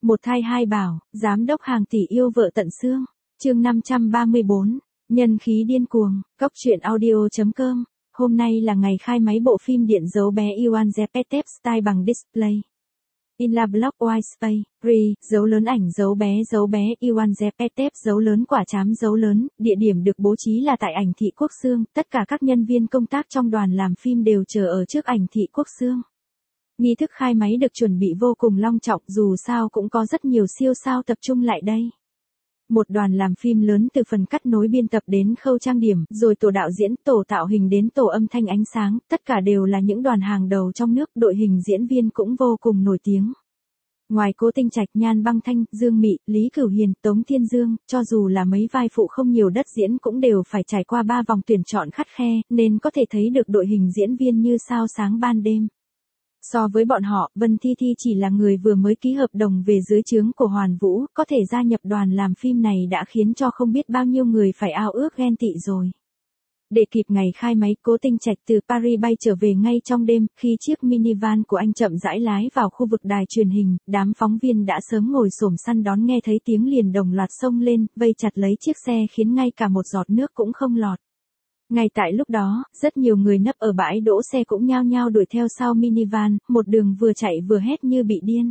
Một thai hai bảo, giám đốc hàng tỷ yêu vợ tận xương. Chương 534, nhân khí điên cuồng, cóc truyện audio.com. Hôm nay là ngày khai máy bộ phim điện dấu bé Iwan Zepetep Style bằng display. In la block white space, dấu lớn ảnh dấu bé Iwan Zepetep dấu lớn quả chám dấu lớn, địa điểm được bố trí là tại ảnh thị Quốc Xương, tất cả các nhân viên công tác trong đoàn làm phim đều chờ ở trước ảnh thị Quốc Xương. Nghi thức khai máy được chuẩn bị vô cùng long trọng, dù sao cũng có rất nhiều siêu sao tập trung lại đây. Một đoàn làm phim lớn từ phần cắt nối biên tập đến khâu trang điểm, rồi tổ đạo diễn, tổ tạo hình đến tổ âm thanh ánh sáng, tất cả đều là những đoàn hàng đầu trong nước, đội hình diễn viên cũng vô cùng nổi tiếng. Ngoài Cố Tinh Trạch, Nhan Băng Thanh, Dương Mị, Lý Cửu Hiền, Tống Thiên Dương, cho dù là mấy vai phụ không nhiều đất diễn cũng đều phải trải qua 3 vòng tuyển chọn khắt khe, nên có thể thấy được đội hình diễn viên như sao sáng ban đêm. So với bọn họ, Vân Thi Thi chỉ là người vừa mới ký hợp đồng về dưới trướng của Hoàn Vũ, có thể gia nhập đoàn làm phim này đã khiến cho không biết bao nhiêu người phải ao ước ghen tị rồi. Để kịp ngày khai máy, Cố Tinh Trạch từ Paris bay trở về ngay trong đêm, khi chiếc minivan của anh chậm rãi lái vào khu vực đài truyền hình, đám phóng viên đã sớm ngồi xổm săn đón, nghe thấy tiếng liền đồng loạt xông lên, vây chặt lấy chiếc xe khiến ngay cả một giọt nước cũng không lọt. Ngay tại lúc đó, rất nhiều người nấp ở bãi đỗ xe cũng nhao nhao đuổi theo sau minivan, một đường vừa chạy vừa hét như bị điên.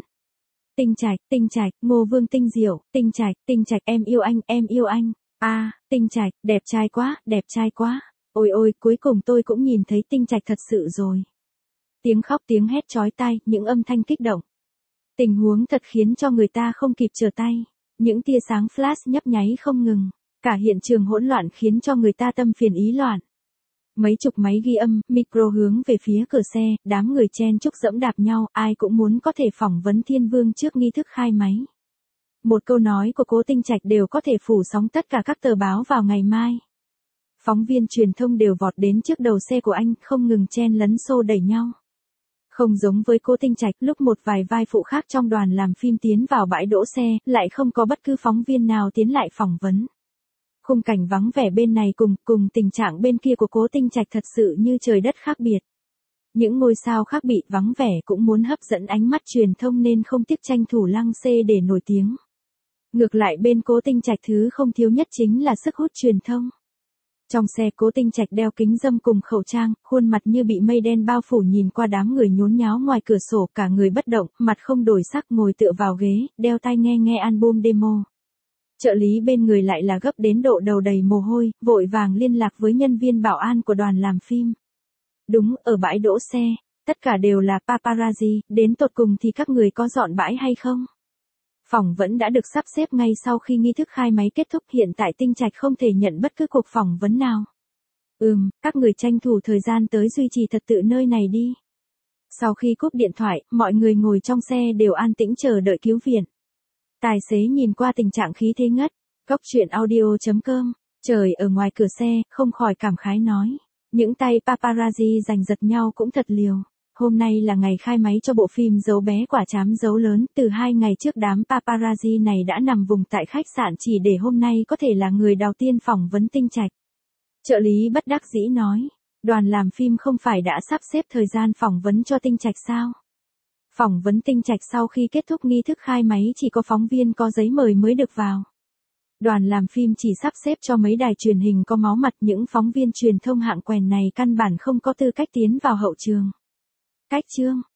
Tinh Trạch, Ngô Vương Tinh Diệu, Tinh Trạch, em yêu anh. Tinh Trạch, đẹp trai quá. Ôi, cuối cùng tôi cũng nhìn thấy Tinh Trạch thật sự rồi. Tiếng khóc tiếng hét chói tai, những âm thanh kích động. Tình huống thật khiến cho người ta không kịp trở tay. Những tia sáng flash nhấp nháy không ngừng. Cả hiện trường hỗn loạn khiến cho người ta tâm phiền ý loạn. Mấy chục máy ghi âm, micro hướng về phía cửa xe, đám người chen chúc dẫm đạp nhau, ai cũng muốn có thể phỏng vấn Thiên Vương trước nghi thức khai máy. Một câu nói của Cố Tinh Trạch đều có thể phủ sóng tất cả các tờ báo vào ngày mai. Phóng viên truyền thông đều vọt đến trước đầu xe của anh, không ngừng chen lấn xô đẩy nhau. Không giống với Cố Tinh Trạch, lúc một vài vai phụ khác trong đoàn làm phim tiến vào bãi đỗ xe, lại không có bất cứ phóng viên nào tiến lại phỏng vấn. Khung cảnh vắng vẻ bên này cùng tình trạng bên kia của Cố Tinh Trạch thật sự như trời đất khác biệt. Những ngôi sao khác bị vắng vẻ cũng muốn hấp dẫn ánh mắt truyền thông nên không tiếc tranh thủ lăng xê để nổi tiếng. Ngược lại bên Cố Tinh Trạch thứ không thiếu nhất chính là sức hút truyền thông. Trong xe Cố Tinh Trạch đeo kính râm cùng khẩu trang, khuôn mặt như bị mây đen bao phủ, nhìn qua đám người nhốn nháo ngoài cửa sổ, cả người bất động, mặt không đổi sắc, ngồi tựa vào ghế, đeo tai nghe album demo. Trợ lý bên người lại là gấp đến độ đầu đầy mồ hôi, vội vàng liên lạc với nhân viên bảo an của đoàn làm phim. Đúng, ở bãi đỗ xe, tất cả đều là paparazzi, đến tột cùng thì các người có dọn bãi hay không? Phỏng vấn đã được sắp xếp ngay sau khi nghi thức khai máy kết thúc, hiện tại Tinh Trạch không thể nhận bất cứ cuộc phỏng vấn nào. Các người tranh thủ thời gian tới duy trì trật tự nơi này đi. Sau khi cúp điện thoại, mọi người ngồi trong xe đều an tĩnh chờ đợi cứu viện. Tài xế nhìn qua tình trạng khí thế ngất, cóc truyện audio.com, trời ở ngoài cửa xe, không khỏi cảm khái nói. Những tay paparazzi giành giật nhau cũng thật liều. Hôm nay là ngày khai máy cho bộ phim Dấu bé quả chám dấu lớn, từ 2 ngày trước đám paparazzi này đã nằm vùng tại khách sạn chỉ để hôm nay có thể là người đầu tiên phỏng vấn Tinh Trạch. Trợ lý bất đắc dĩ nói, đoàn làm phim không phải đã sắp xếp thời gian phỏng vấn cho Tinh Trạch sao? Phỏng vấn Tinh Trạch sau khi kết thúc nghi thức khai máy chỉ có phóng viên có giấy mời mới được vào. Đoàn làm phim chỉ sắp xếp cho mấy đài truyền hình có máu mặt, những phóng viên truyền thông hạng quèn này căn bản không có tư cách tiến vào hậu trường. Cách chương,